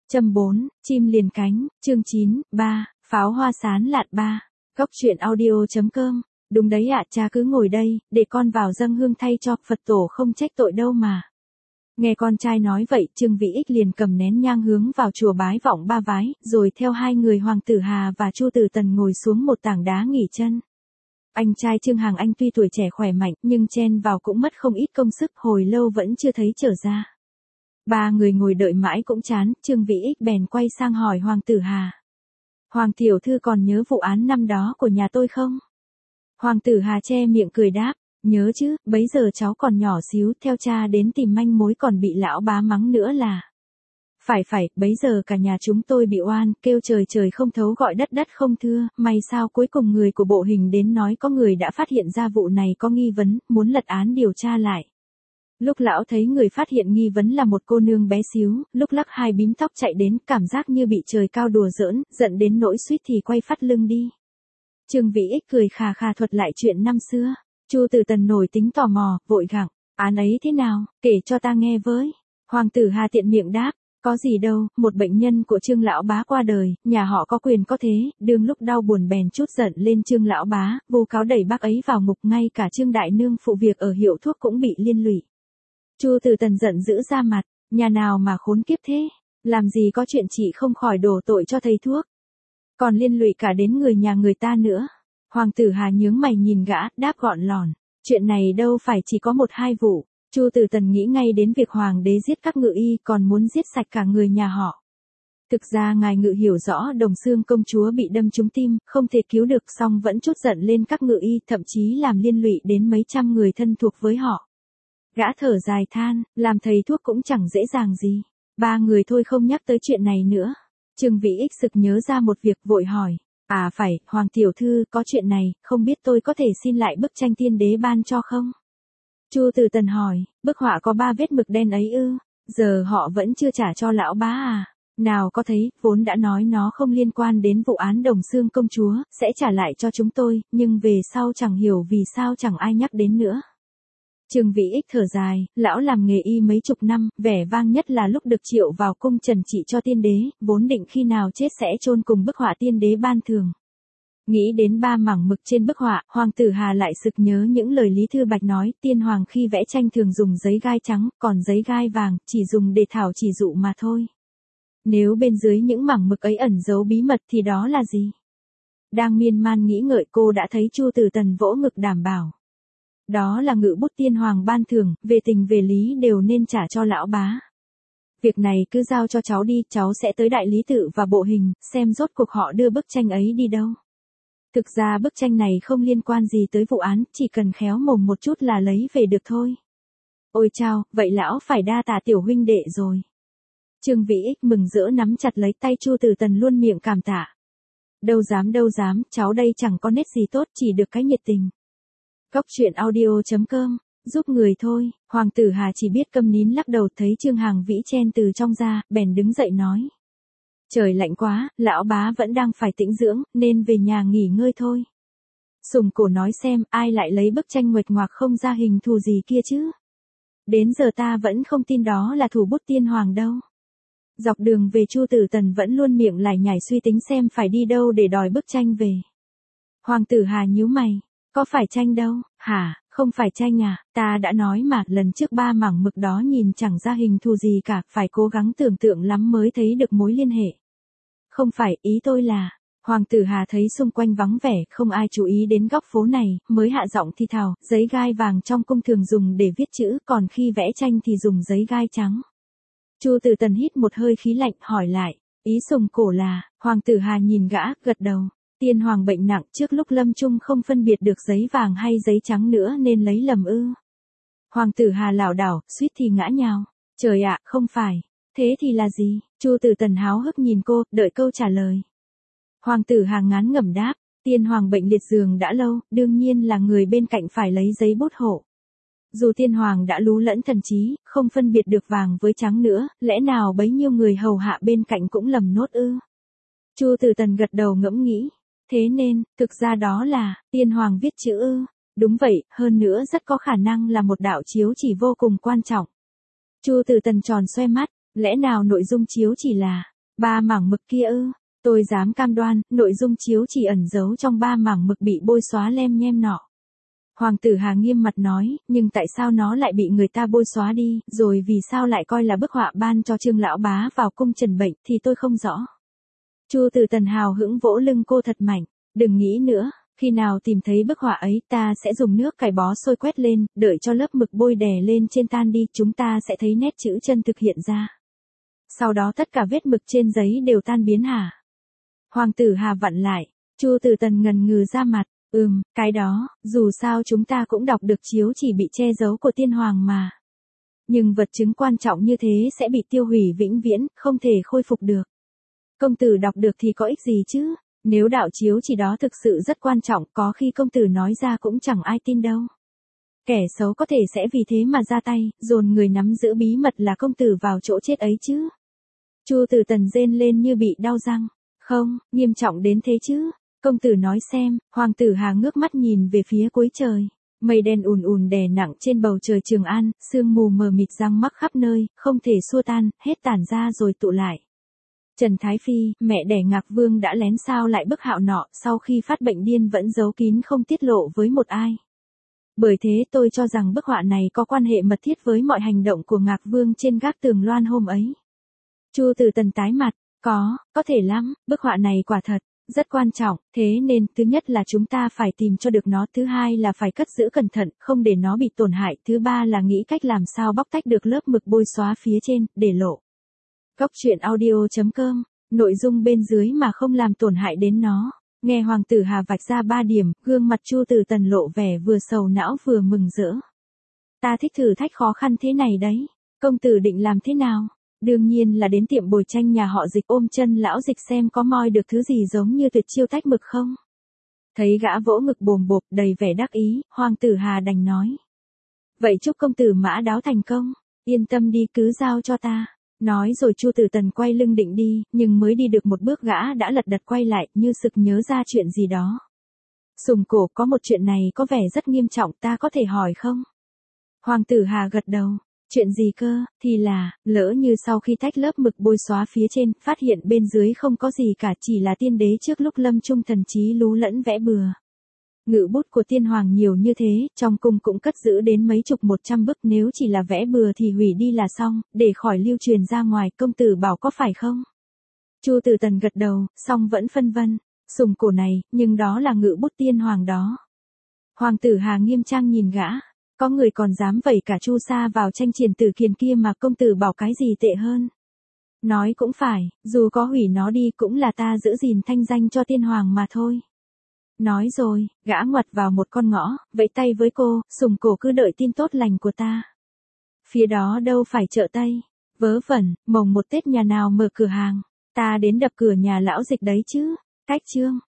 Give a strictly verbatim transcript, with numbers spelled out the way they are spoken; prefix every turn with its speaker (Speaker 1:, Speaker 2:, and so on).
Speaker 1: Châm bốn, chim liền cánh, chương chín, ba, pháo hoa sán lạn ba. Góc truyện audio.com. Đúng đấy ạ, cha cứ ngồi đây, để con vào dâng hương thay cho, Phật tổ không trách tội đâu mà. Nghe con trai nói vậy, Trương Vĩ Ích liền cầm nén nhang hướng vào chùa bái vọng ba vái, rồi theo hai người Hoàng Tử Hà và Chu Tử Tần ngồi xuống một tảng đá nghỉ chân. Anh trai Trương Hằng Anh tuy tuổi trẻ khỏe mạnh, nhưng chen vào cũng mất không ít công sức, hồi lâu vẫn chưa thấy trở ra. Ba người ngồi đợi mãi cũng chán, Trương Vĩ Ích bèn quay sang hỏi Hoàng Tử Hà. Hoàng tiểu thư còn nhớ vụ án năm đó của nhà tôi không? Hoàng Tử Hà che miệng cười đáp, nhớ chứ, bấy giờ cháu còn nhỏ xíu, theo cha đến tìm manh mối còn bị lão bá mắng nữa là. Phải phải, bấy giờ cả nhà chúng tôi bị oan, kêu trời trời không thấu gọi đất đất không thưa, may sao cuối cùng người của bộ hình đến nói có người đã phát hiện ra vụ này có nghi vấn, muốn lật án điều tra lại. Lúc lão thấy người phát hiện nghi vấn là một cô nương bé xíu, lúc lắc hai bím tóc chạy đến, cảm giác như bị trời cao đùa giỡn, giận đến nỗi suýt thì quay phát lưng đi. Trương Vĩ Ích cười khà khà thuật lại chuyện năm xưa. Chu Tử Tần nổi tính tò mò, vội gặng, án ấy thế nào, kể cho ta nghe với. Hoàng Tử Hà tiện miệng đáp, có gì đâu, một bệnh nhân của Trương lão bá qua đời, nhà họ có quyền có thế, đương lúc đau buồn bèn chút giận lên Trương lão bá, vu cáo đẩy bác ấy vào ngục, ngay cả Trương đại nương phụ việc ở hiệu thuốc cũng bị liên lụy. Chu Tử Tần giận dữ ra mặt, nhà nào mà khốn kiếp thế, làm gì có chuyện chị không khỏi đổ tội cho thầy thuốc, còn liên lụy cả đến người nhà người ta nữa. Hoàng Tử Hà nhướng mày nhìn gã, đáp gọn lòn, chuyện này đâu phải chỉ có một hai vụ. Chu Tử Tần nghĩ ngay đến việc hoàng đế giết các ngự y, còn muốn giết sạch cả người nhà họ. Thực ra ngài ngự hiểu rõ Đồng Xương công chúa bị đâm trúng tim, không thể cứu được, song vẫn trút giận lên các ngự y, thậm chí làm liên lụy đến mấy trăm người thân thuộc với họ. Gã thở dài than, làm thầy thuốc cũng chẳng dễ dàng gì. Ba người thôi không nhắc tới chuyện này nữa. Trương Vĩ Ích sực nhớ ra một việc, vội hỏi. À phải, Hoàng tiểu thư, có chuyện này, không biết tôi có thể xin lại bức tranh tiên đế ban cho không? Chu Tử Tần hỏi, bức họa có ba vết mực đen ấy ư, giờ họ vẫn chưa trả cho lão bá à? Nào có thấy, vốn đã nói nó không liên quan đến vụ án Đồng Xương công chúa, sẽ trả lại cho chúng tôi, nhưng về sau chẳng hiểu vì sao chẳng ai nhắc đến nữa. Trương Vĩ Ích thở dài, lão làm nghề y mấy chục năm, vẻ vang nhất là lúc được triệu vào cung trần trị cho tiên đế, vốn định khi nào chết sẽ chôn cùng bức họa tiên đế ban thường. Nghĩ đến ba mảng mực trên bức họa, Hoàng Tử Hà lại sực nhớ những lời Lý Thư Bạch nói, tiên hoàng khi vẽ tranh thường dùng giấy gai trắng, còn giấy gai vàng, chỉ dùng để thảo chỉ dụ mà thôi. Nếu bên dưới những mảng mực ấy ẩn giấu bí mật thì đó là gì? Đang miên man nghĩ ngợi, cô đã thấy Chu Tử Tần vỗ ngực đảm bảo. Đó là ngự bút tiên hoàng ban thưởng, về tình về lý đều nên trả cho lão bá. Việc này cứ giao cho cháu đi, cháu sẽ tới đại lý tự và bộ hình, xem rốt cuộc họ đưa bức tranh ấy đi đâu. Thực ra bức tranh này không liên quan gì tới vụ án, chỉ cần khéo mồm một chút là lấy về được thôi. Ôi chao, vậy lão phải đa tạ tiểu huynh đệ rồi. Trương Vĩ Ích mừng rỡ nắm chặt lấy tay Chu Tử Tần luôn miệng cảm tạ. Đâu dám đâu dám, cháu đây chẳng có nét gì tốt, chỉ được cái nhiệt tình. Góc truyện audio.com, giúp người thôi. Hoàng Tử Hà chỉ biết câm nín lắc đầu, thấy Trương Hằng Vĩ chen từ trong ra, bèn đứng dậy nói. Trời lạnh quá, lão bá vẫn đang phải tĩnh dưỡng, nên về nhà nghỉ ngơi thôi. Sùng Cổ nói xem, ai lại lấy bức tranh nguệch ngoạc không ra hình thù gì kia chứ? Đến giờ ta vẫn không tin đó là thủ bút tiên hoàng đâu. Dọc đường về Chu Tử Tần vẫn luôn miệng lải nhải suy tính xem phải đi đâu để đòi bức tranh về. Hoàng Tử Hà nhíu mày. Có phải tranh đâu, hả, không phải tranh à, ta đã nói mà, lần trước ba mảng mực đó nhìn chẳng ra hình thù gì cả, phải cố gắng tưởng tượng lắm mới thấy được mối liên hệ. Không phải, ý tôi là, Hoàng Tử Hà thấy xung quanh vắng vẻ, không ai chú ý đến góc phố này, mới hạ giọng thi thào, giấy gai vàng trong cung thường dùng để viết chữ, còn khi vẽ tranh thì dùng giấy gai trắng. Chu Tử Tần hít một hơi khí lạnh, hỏi lại, ý Sùng Cổ là, Hoàng Tử Hà nhìn gã, gật đầu. Tiên hoàng bệnh nặng, trước lúc lâm chung không phân biệt được giấy vàng hay giấy trắng nữa nên lấy lầm ư. Hoàng Tử Hà lảo đảo, suýt thì ngã nhào. Trời ạ, không phải. Thế thì là gì? Chu Tử Tần háo hức nhìn cô, đợi câu trả lời. Hoàng Tử Hà ngán ngẩm đáp, tiên hoàng bệnh liệt giường đã lâu, đương nhiên là người bên cạnh phải lấy giấy bút hộ. Dù tiên hoàng đã lú lẫn thần trí, không phân biệt được vàng với trắng nữa, lẽ nào bấy nhiêu người hầu hạ bên cạnh cũng lầm nốt ư? Chu Tử Tần gật đầu ngẫm nghĩ. Thế nên, thực ra đó là, tiên hoàng viết chữ ư. Đúng vậy, hơn nữa rất có khả năng là một đạo chiếu chỉ vô cùng quan trọng. Chu Tử Tần tròn xoe mắt, lẽ nào nội dung chiếu chỉ là, Ba mảng mực kia ư? Tôi dám cam đoan, nội dung chiếu chỉ ẩn giấu trong ba mảng mực bị bôi xóa lem nhem nọ. Hoàng tử Hà nghiêm mặt nói, nhưng tại sao nó lại bị người ta bôi xóa đi, rồi vì sao lại coi là bức họa ban cho Trương lão bá vào cung trần bệnh thì tôi không rõ. Chu Tử Tần hào hững vỗ lưng cô thật mạnh, đừng nghĩ nữa, khi nào tìm thấy bức họa ấy ta sẽ dùng nước cải bó sôi quét lên, đợi cho lớp mực bôi đè lên trên tan đi, chúng ta sẽ thấy nét chữ chân thực hiện ra. Sau đó tất cả vết mực trên giấy đều tan biến hả? Hoàng tử Hà vặn lại, Chu Tử Tần ngần ngừ ra mặt, ừm, cái đó, dù sao chúng ta cũng đọc được chiếu chỉ bị che giấu của tiên hoàng mà. Nhưng vật chứng quan trọng như thế sẽ bị tiêu hủy vĩnh viễn, không thể khôi phục được. Công tử đọc được thì có ích gì chứ? Nếu đạo chiếu chỉ đó thực sự rất quan trọng, có khi công tử nói ra cũng chẳng ai tin đâu. Kẻ xấu có thể sẽ vì thế mà ra tay, dồn người nắm giữ bí mật là công tử vào chỗ chết ấy chứ. Chu Tử Tần rên lên như bị đau răng. Không, nghiêm trọng đến thế chứ. Công tử nói xem. Hoàng tử Hà ngước mắt nhìn về phía cuối trời. Mây đen ùn ùn đè nặng trên bầu trời Trường An, sương mù mờ mịt giăng mắc khắp nơi, không thể xua tan, hết tản ra rồi tụ lại. Trần Thái Phi, mẹ đẻ Ngạc Vương đã lén sao lại bức hạo nọ, sau khi phát bệnh điên vẫn giấu kín không tiết lộ với một ai. Bởi thế tôi cho rằng bức họa này có quan hệ mật thiết với mọi hành động của Ngạc Vương trên gác tường loan hôm ấy. Chu Tử Tần tái mặt, có, có thể lắm, bức họa này quả thật, rất quan trọng, thế nên, thứ nhất là chúng ta phải tìm cho được nó, thứ hai là phải cất giữ cẩn thận, không để nó bị tổn hại, thứ ba là nghĩ cách làm sao bóc tách được lớp mực bôi xóa phía trên, để lộ. Góc truyện audio chấm com, nội dung bên dưới mà không làm tổn hại đến nó. Nghe Hoàng tử Hà vạch ra ba điểm, gương mặt Chu Tử Tần lộ vẻ vừa sầu não vừa mừng rỡ. Ta thích thử thách khó khăn thế này đấy. Công tử định làm thế nào? Đương nhiên là đến tiệm bồi tranh nhà họ Dịch ôm chân lão Dịch xem có moi được thứ gì giống như tuyệt chiêu tách mực không. Thấy gã vỗ ngực bồm bộp đầy vẻ đắc ý, Hoàng tử Hà đành nói. Vậy chúc công tử mã đáo thành công, yên tâm đi cứ giao cho ta. Nói rồi Chu Tử Tần quay lưng định đi, nhưng mới đi được một bước gã đã lật đật quay lại, như sực nhớ ra chuyện gì đó. Sùng cổ, có một chuyện này có vẻ rất nghiêm trọng, ta có thể hỏi không? Hoàng tử Hà gật đầu. Chuyện gì cơ? Thì là, lỡ như sau khi tách lớp mực bôi xóa phía trên, phát hiện bên dưới không có gì cả, chỉ là tiên đế trước lúc lâm chung thần trí lú lẫn vẽ bừa. Ngự bút của tiên hoàng nhiều như thế, trong cung cũng cất giữ đến mấy chục một trăm bức, nếu chỉ là vẽ bừa thì hủy đi là xong, để khỏi lưu truyền ra ngoài, công tử bảo có phải không? Chu Tử Tần gật đầu, song vẫn phân vân, sùng cổ này, nhưng đó là ngự bút tiên hoàng đó. Hoàng tử Hà nghiêm trang nhìn gã, có người còn dám vẩy cả Chu Sa vào tranh Triển Tử Kiền kia mà công tử bảo cái gì tệ hơn. Nói cũng phải, dù có hủy nó đi cũng là ta giữ gìn thanh danh cho tiên hoàng mà thôi. Nói rồi, gã ngoặt vào một con ngõ, vẫy tay với cô, sùng cổ cứ đợi tin tốt lành của ta. Phía đó đâu phải chợ Tây, vớ vẩn, mồng một Tết nhà nào mở cửa hàng, ta đến đập cửa nhà lão Dịch đấy chứ. Cách chương.